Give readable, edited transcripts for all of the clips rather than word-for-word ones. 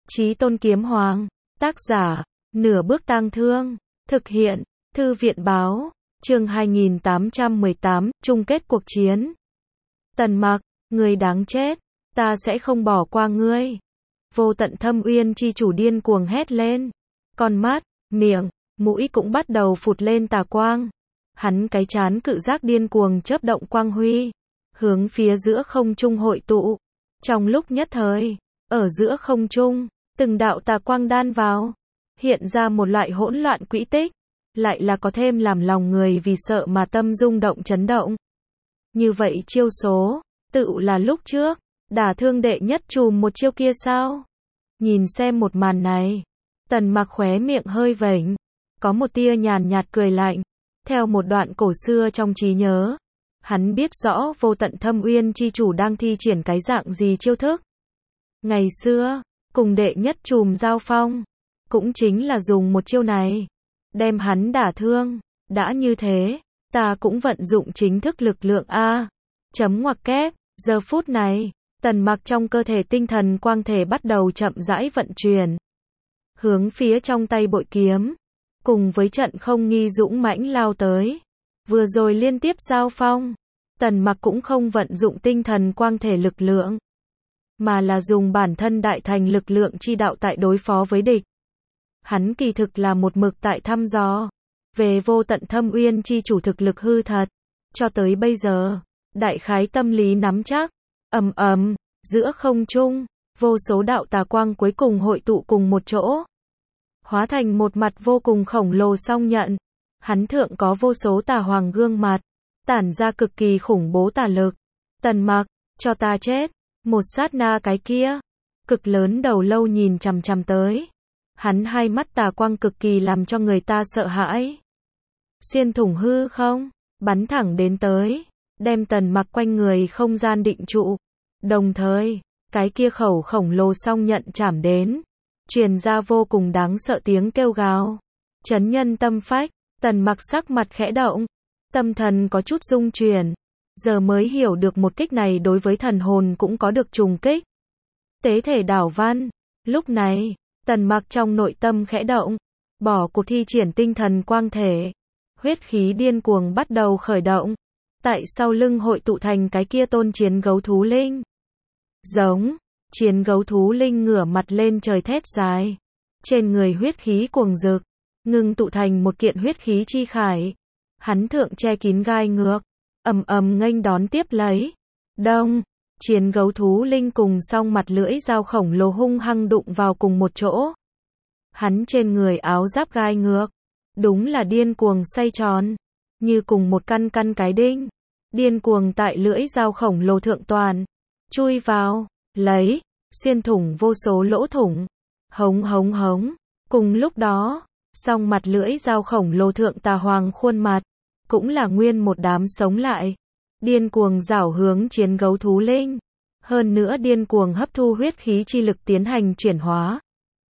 Chí Tôn Kiếm Hoàng. Tác giả, Nửa Bước Tang Thương. Thực hiện, Thư viện Báo. Chương 2818, chung kết cuộc chiến. Tần Mặc, ngươi đáng chết, ta sẽ không bỏ qua ngươi. Vô Tận Thâm Uyên chi chủ điên cuồng hét lên. Con mắt, miệng, mũi cũng bắt đầu phụt lên tà quang. Hắn cái trán cự giác điên cuồng chớp động quang huy, hướng phía giữa không trung hội tụ. Trong lúc nhất thời, ở giữa không trung, từng đạo tà quang đan vào, hiện ra một loại hỗn loạn quỹ tích, lại là có thêm làm lòng người vì sợ mà tâm rung động chấn động. Như vậy chiêu số, tự là lúc trước, đả thương đệ nhất trùm một chiêu kia sao? Nhìn xem một màn này, Tần Mặc khóe miệng hơi vểnh, có một tia nhàn nhạt cười lạnh. Theo một đoạn cổ xưa trong trí nhớ, hắn biết rõ Vô Tận Thâm Uyên chi chủ đang thi triển cái dạng gì chiêu thức. Ngày xưa, cùng đệ nhất trùm giao phong, cũng chính là dùng một chiêu này, đem hắn đả thương. Đã như thế, ta cũng vận dụng chính thức lực lượng A. Chấm ngoặc kép, giờ phút này, Tần Mặc trong cơ thể tinh thần quang thể bắt đầu chậm rãi vận chuyển. Hướng phía trong tay bội kiếm, cùng với trận không nghi dũng mãnh lao tới. Vừa rồi liên tiếp giao phong, Tần Mặc cũng không vận dụng tinh thần quang thể lực lượng, mà là dùng bản thân đại thành lực lượng chi đạo tại đối phó với địch. Hắn kỳ thực là một mực tại thăm dò về Vô Tận Thâm Uyên chi chủ thực lực hư thật. Cho tới bây giờ, đại khái tâm lý nắm chắc. Ầm ầm, giữa không trung, vô số đạo tà quang cuối cùng hội tụ cùng một chỗ, hóa thành một mặt vô cùng khổng lồ song nhận. Hắn thượng có vô số tà hoàng gương mặt, tản ra cực kỳ khủng bố tà lực. Tần Mặc, cho ta chết. Một sát na cái kia, cực lớn đầu lâu nhìn chằm chằm tới. Hắn hai mắt tà quang cực kỳ làm cho người ta sợ hãi. Xuyên thủng hư không, bắn thẳng đến tới, đem Tần Mặc quanh người không gian định trụ. Đồng thời, cái kia khẩu khổng lồ song nhận chạm đến, truyền ra vô cùng đáng sợ tiếng kêu gào, chấn nhân tâm phách. Tần Mặc sắc mặt khẽ động, tâm thần có chút rung chuyển, giờ mới hiểu được một kích này đối với thần hồn cũng có được trùng kích. Tế thể đảo văn. Lúc này, Tần Mặc trong nội tâm khẽ động, bỏ cuộc thi triển tinh thần quang thể, huyết khí điên cuồng bắt đầu khởi động, tại sau lưng hội tụ thành cái kia tôn chiến gấu thú linh. Giống, chiến gấu thú linh ngửa mặt lên trời thét dài, trên người huyết khí cuồng rực, ngưng tụ thành một kiện huyết khí chi khải. Hắn thượng che kín gai ngược, ầm ầm nghênh đón tiếp lấy. Đông, chiến gấu thú linh cùng song mặt lưỡi dao khổng lồ hung hăng đụng vào cùng một chỗ. Hắn trên người áo giáp gai ngược, đúng là điên cuồng xoay tròn, như cùng một căn căn cái đinh, điên cuồng tại lưỡi dao khổng lồ thượng toàn, chui vào, lấy, xuyên thủng vô số lỗ thủng. Hống hống hống. Cùng lúc đó, song mặt lưỡi dao khổng lồ thượng tà hoàng khuôn mặt, cũng là nguyên một đám sống lại, điên cuồng rảo hướng chiến gấu thú linh, hơn nữa điên cuồng hấp thu huyết khí chi lực tiến hành chuyển hóa.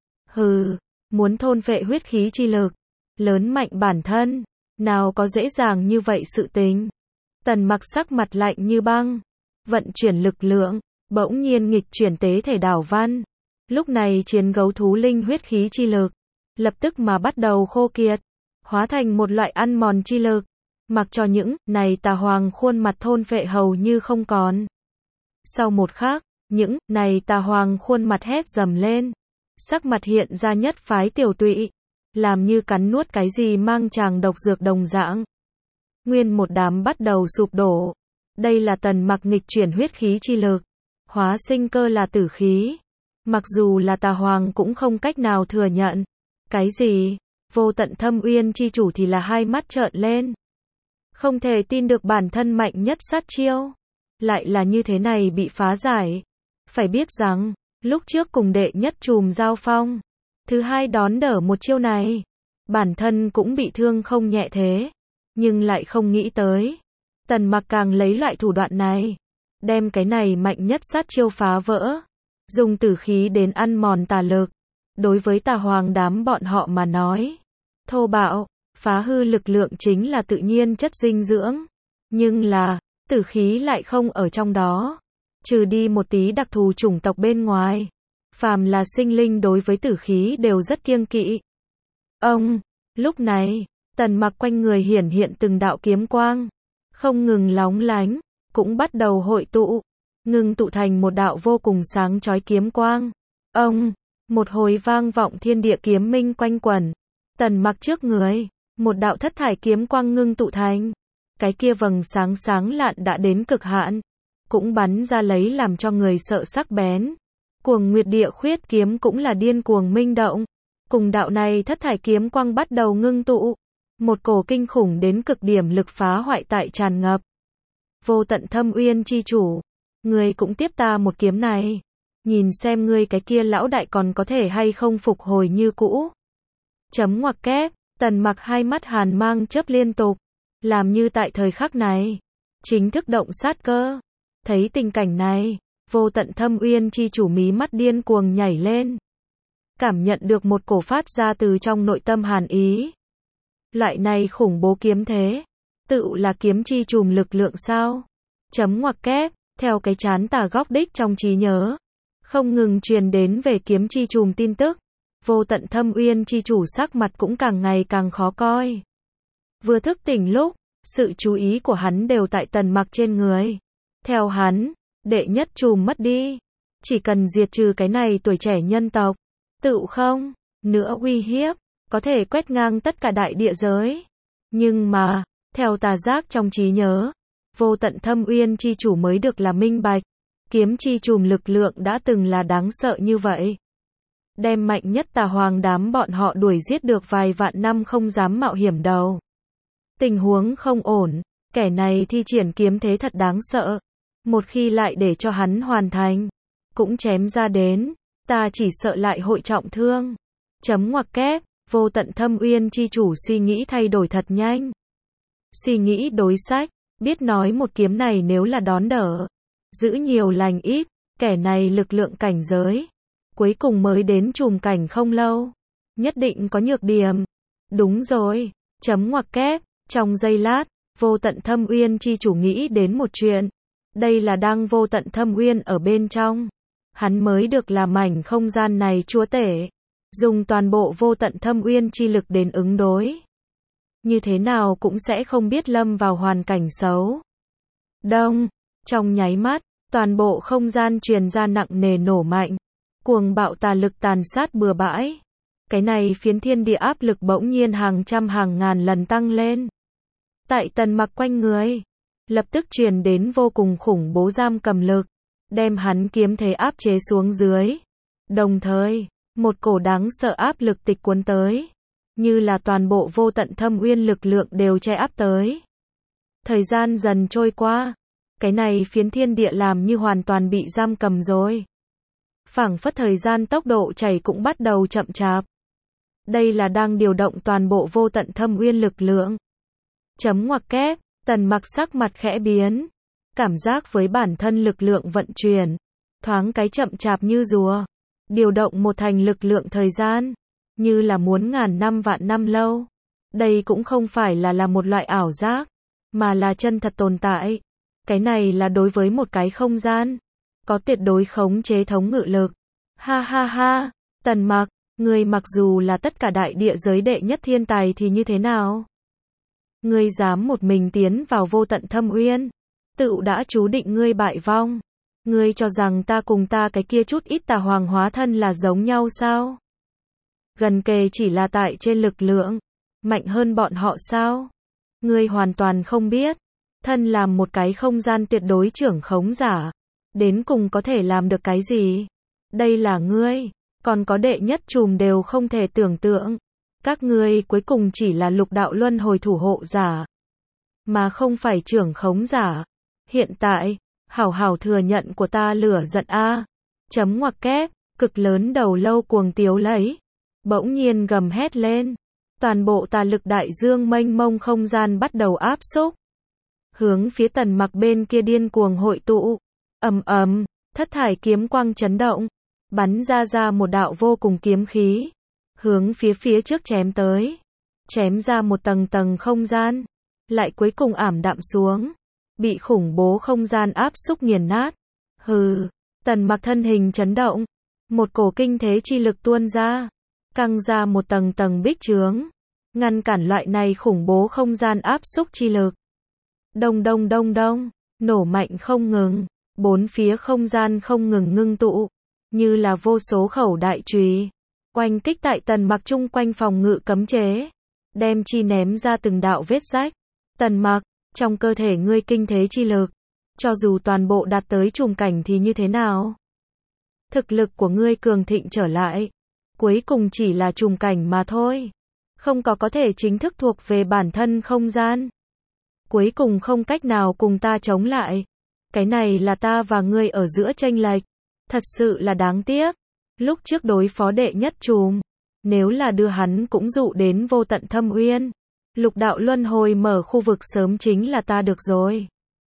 Hừ, muốn thôn phệ huyết khí chi lực, lớn mạnh bản thân, nào có dễ dàng như vậy sự tình. Tần Mặc sắc mặt lạnh như băng, vận chuyển lực lượng, bỗng nhiên nghịch chuyển tế thể đảo văn. Lúc này chiến gấu thú linh huyết khí chi lực, lập tức mà bắt đầu khô kiệt, hóa thành một loại ăn mòn chi lực, mặc cho những này tà hoàng khuôn mặt thôn phệ hầu như không còn. Sau một khắc, những này tà hoàng khuôn mặt hét dầm lên, sắc mặt hiện ra nhất phái tiểu tụy, làm như cắn nuốt cái gì mang tràng độc dược đồng dạng. Nguyên một đám bắt đầu sụp đổ. Đây là Tần Mặc nghịch chuyển huyết khí chi lực, hóa sinh cơ là tử khí. Mặc dù là tà hoàng cũng không cách nào thừa nhận. Cái gì? Vô Tận Thâm Uyên chi chủ thì là hai mắt trợn lên, không thể tin được bản thân mạnh nhất sát chiêu lại là như thế này bị phá giải. Phải biết rằng, lúc trước cùng đệ nhất trùm giao phong, thứ hai đón đỡ một chiêu này, bản thân cũng bị thương không nhẹ thế, nhưng lại không nghĩ tới, Tần Mặc càng lấy loại thủ đoạn này, đem cái này mạnh nhất sát chiêu phá vỡ, dùng tử khí đến ăn mòn tà lực. Đối với tà hoàng đám bọn họ mà nói, thô bạo, phá hư lực lượng chính là tự nhiên chất dinh dưỡng, nhưng là, tử khí lại không ở trong đó, trừ đi một tí đặc thù chủng tộc bên ngoài, Phàm là sinh linh đối với tử khí đều rất kiêng kỵ. Ông, lúc này, Tần Mặc quanh người hiển hiện từng đạo kiếm quang, không ngừng lóng lánh, cũng bắt đầu hội tụ, ngưng tụ thành một đạo vô cùng sáng chói kiếm quang. Ông, một hồi vang vọng thiên địa kiếm minh quanh quẩn. Tần Mặc trước người, một đạo thất thải kiếm quang ngưng tụ thành. Cái kia vầng sáng sáng lạn đã đến cực hạn, cũng bắn ra lấy làm cho người sợ sắc bén. Cuồng Nguyệt Địa Khuyết kiếm cũng là điên cuồng minh động. Cùng đạo này thất thải kiếm quang bắt đầu ngưng tụ. Một cổ kinh khủng đến cực điểm lực phá hoại tại tràn ngập. Vô Tận Thâm Uyên chi chủ, ngươi cũng tiếp ta một kiếm này. Nhìn xem ngươi cái kia lão đại còn có thể hay không phục hồi như cũ. Chấm ngoặc kép, Tần Mặc hai mắt hàn mang chớp liên tục, làm như tại thời khắc này, chính thức động sát cơ. Thấy tình cảnh này, Vô Tận Thâm Uyên chi chủ mí mắt điên cuồng nhảy lên. Cảm nhận được một cổ phát ra từ trong nội tâm hàn ý. Loại này khủng bố kiếm thế, tự là kiếm chi trùm lực lượng sao? Chấm ngoặc kép, theo cái chán tà góc đích trong trí nhớ, không ngừng truyền đến về kiếm chi trùm tin tức. Vô Tận Thâm Uyên chi chủ sắc mặt cũng càng ngày càng khó coi. Vừa thức tỉnh lúc, sự chú ý của hắn đều tại Tần Mặc trên người. Theo hắn, đệ nhất trùm mất đi, chỉ cần diệt trừ cái này tuổi trẻ nhân tộc, tự không nữa uy hiếp, có thể quét ngang tất cả đại địa giới. Nhưng mà, theo tà giác trong trí nhớ, Vô Tận Thâm Uyên chi chủ mới được là minh bạch, kiếm chi trùm lực lượng đã từng là đáng sợ như vậy. Đem mạnh nhất tà hoàng đám bọn họ đuổi giết được vài vạn năm không dám mạo hiểm đầu. Tình huống không ổn, kẻ này thi triển kiếm thế thật đáng sợ. Một khi lại để cho hắn hoàn thành, cũng chém ra đến, ta chỉ sợ lại hội trọng thương. Chấm ngoặc kép, Vô Tận Thâm Uyên chi chủ suy nghĩ thay đổi thật nhanh. Suy nghĩ đối sách, biết nói một kiếm này nếu là đón đỡ, giữ nhiều lành ít, kẻ này lực lượng cảnh giới, cuối cùng mới đến trùm cảnh không lâu, nhất định có nhược điểm. Đúng rồi, chấm ngoặc kép, trong giây lát, Vô Tận Thâm Uyên chi chủ nghĩ đến một chuyện. Đây là đang Vô Tận Thâm Uyên ở bên trong, hắn mới được làm mảnh không gian này chúa tể, dùng toàn bộ Vô Tận Thâm Uyên chi lực đến ứng đối. Như thế nào cũng sẽ không biết lâm vào hoàn cảnh xấu. Đông, trong nháy mắt, toàn bộ không gian truyền ra nặng nề nổ mạnh, cuồng bạo tà lực tàn sát bừa bãi. Cái này phiến thiên địa áp lực bỗng nhiên hàng trăm hàng ngàn lần tăng lên. Tại Tần Mặc quanh người, lập tức truyền đến vô cùng khủng bố giam cầm lực, đem hắn kiếm thế áp chế xuống dưới. Đồng thời, một cổ đáng sợ áp lực tịch cuốn tới, như là toàn bộ Vô Tận Thâm Uyên lực lượng đều che áp tới. Thời gian dần trôi qua, cái này phiến thiên địa làm như hoàn toàn bị giam cầm rồi. Phảng phất thời gian tốc độ chảy cũng bắt đầu chậm chạp. Đây là đang điều động toàn bộ Vô Tận Thâm Uyên lực lượng. Chấm ngoặc kép, Tần Mặc sắc mặt khẽ biến, cảm giác với bản thân lực lượng vận chuyển, thoáng cái chậm chạp như rùa, điều động một thành lực lượng thời gian, như là muốn ngàn năm vạn năm lâu. Đây cũng không phải là một loại ảo giác, mà là chân thật tồn tại. Cái này là đối với một cái không gian, có tuyệt đối khống chế thống ngự lực. Ha ha ha, Tần Mặc, ngươi mặc dù là tất cả đại địa giới đệ nhất thiên tài thì như thế nào? Ngươi dám một mình tiến vào Vô Tận Thâm Uyên, tự đã chú định ngươi bại vong. Ngươi cho rằng ta cùng ta cái kia chút ít tà hoàng hóa thân là giống nhau sao? Gần kề chỉ là tại trên lực lượng, mạnh hơn bọn họ sao? Ngươi hoàn toàn không biết, thân làm một cái không gian tuyệt đối trưởng khống giả, đến cùng có thể làm được cái gì? Đây là ngươi, còn có đệ nhất trùm đều không thể tưởng tượng. Các ngươi cuối cùng chỉ là lục đạo luân hồi thủ hộ giả, mà không phải trưởng khống giả. Hiện tại, hảo hảo thừa nhận của ta lửa giận a. Chấm ngoặc kép, cực lớn đầu lâu cuồng tiếu lấy, bỗng nhiên gầm hét lên. Toàn bộ tà lực đại dương mênh mông không gian bắt đầu áp xúc, hướng phía Tần Mặc bên kia điên cuồng hội tụ. Ầm ầm, thất thải kiếm quang chấn động, bắn ra một đạo vô cùng kiếm khí, hướng phía trước chém tới, chém ra một tầng tầng không gian, lại cuối cùng ảm đạm xuống, bị khủng bố không gian áp xúc nghiền nát. Hừ, Tần Mặc thân hình chấn động, một cổ kinh thế chi lực tuôn ra, căng ra một tầng tầng bích chướng, ngăn cản loại này khủng bố không gian áp xúc chi lực. Đông đông đông đông, nổ mạnh không ngừng, bốn phía không gian không ngừng ngưng tụ, như là vô số khẩu đại chùy, oanh kích tại Tần Mặc chung quanh phòng ngự cấm chế, đem chi ném ra từng đạo vết rách. Tần Mặc, trong cơ thể ngươi kinh thế chi lực, cho dù toàn bộ đạt tới trùng cảnh thì như thế nào? Thực lực của ngươi cường thịnh trở lại, cuối cùng chỉ là trùng cảnh mà thôi, không có thể chính thức thuộc về bản thân không gian. Cuối cùng không cách nào cùng ta chống lại. Cái này là ta và ngươi ở giữa chênh lệch, thật sự là đáng tiếc. Lúc trước đối phó đệ nhất trùm, nếu là đưa hắn cũng dụ đến vô tận thâm uyên, lục đạo luân hồi mở khu vực sớm chính là ta được rồi.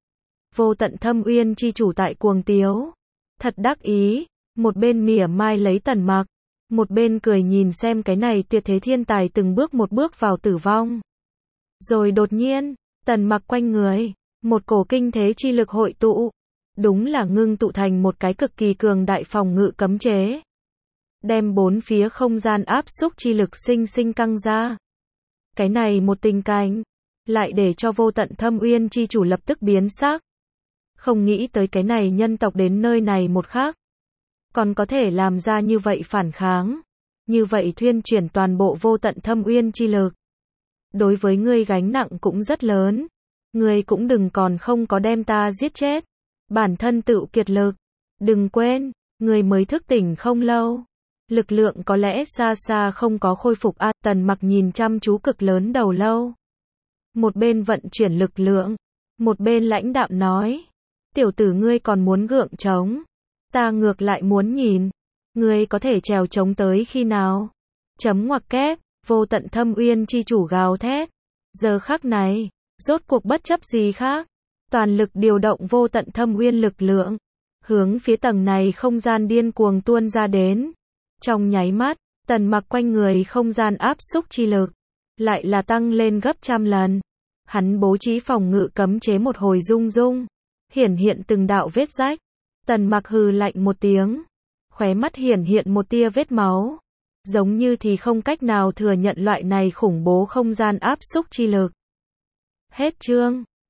Vô tận thâm uyên chi chủ tại cuồng tiếu, thật đắc ý, một bên mỉa mai lấy Tần Mặc, một bên cười nhìn xem cái này tuyệt thế thiên tài từng bước một bước vào tử vong. Rồi đột nhiên, Tần Mặc quanh người, một cổ kinh thế chi lực hội tụ, đúng là ngưng tụ thành một cái cực kỳ cường đại phòng ngự cấm chế, đem bốn phía không gian áp xúc chi lực sinh sinh căng ra. Cái này một tình cảnh, lại để cho vô tận thâm uyên chi chủ lập tức biến sắc. Không nghĩ tới cái này nhân tộc đến nơi này một khắc, còn có thể làm ra như vậy phản kháng, như vậy thuyên chuyển toàn bộ vô tận thâm uyên chi lực. Đối với ngươi gánh nặng cũng rất lớn, ngươi cũng đừng còn không có đem ta giết chết, bản thân tự kiệt lực. Đừng quên, ngươi mới thức tỉnh không lâu, lực lượng có lẽ xa xa không có khôi phục. Tần Mặc nhìn chăm chú cực lớn đầu lâu, một bên vận chuyển lực lượng, một bên lãnh đạm nói, tiểu tử ngươi còn muốn gượng chống, ta ngược lại muốn nhìn, ngươi có thể trèo chống tới khi nào? Chấm ngoặc kép, vô tận thâm uyên chi chủ gào thét, giờ khắc này, rốt cuộc bất chấp gì khác, toàn lực điều động vô tận thâm uyên lực lượng, hướng phía tầng này không gian điên cuồng tuôn ra đến. Trong nháy mắt, Tần Mặc quanh người không gian áp xúc chi lực, lại là tăng lên gấp trăm lần. Hắn bố trí phòng ngự cấm chế một hồi rung rung, hiển hiện từng đạo vết rách. Tần Mặc hừ lạnh một tiếng, khóe mắt hiển hiện một tia vết máu, giống như thì không cách nào thừa nhận loại này khủng bố không gian áp xúc chi lực. Hết chương.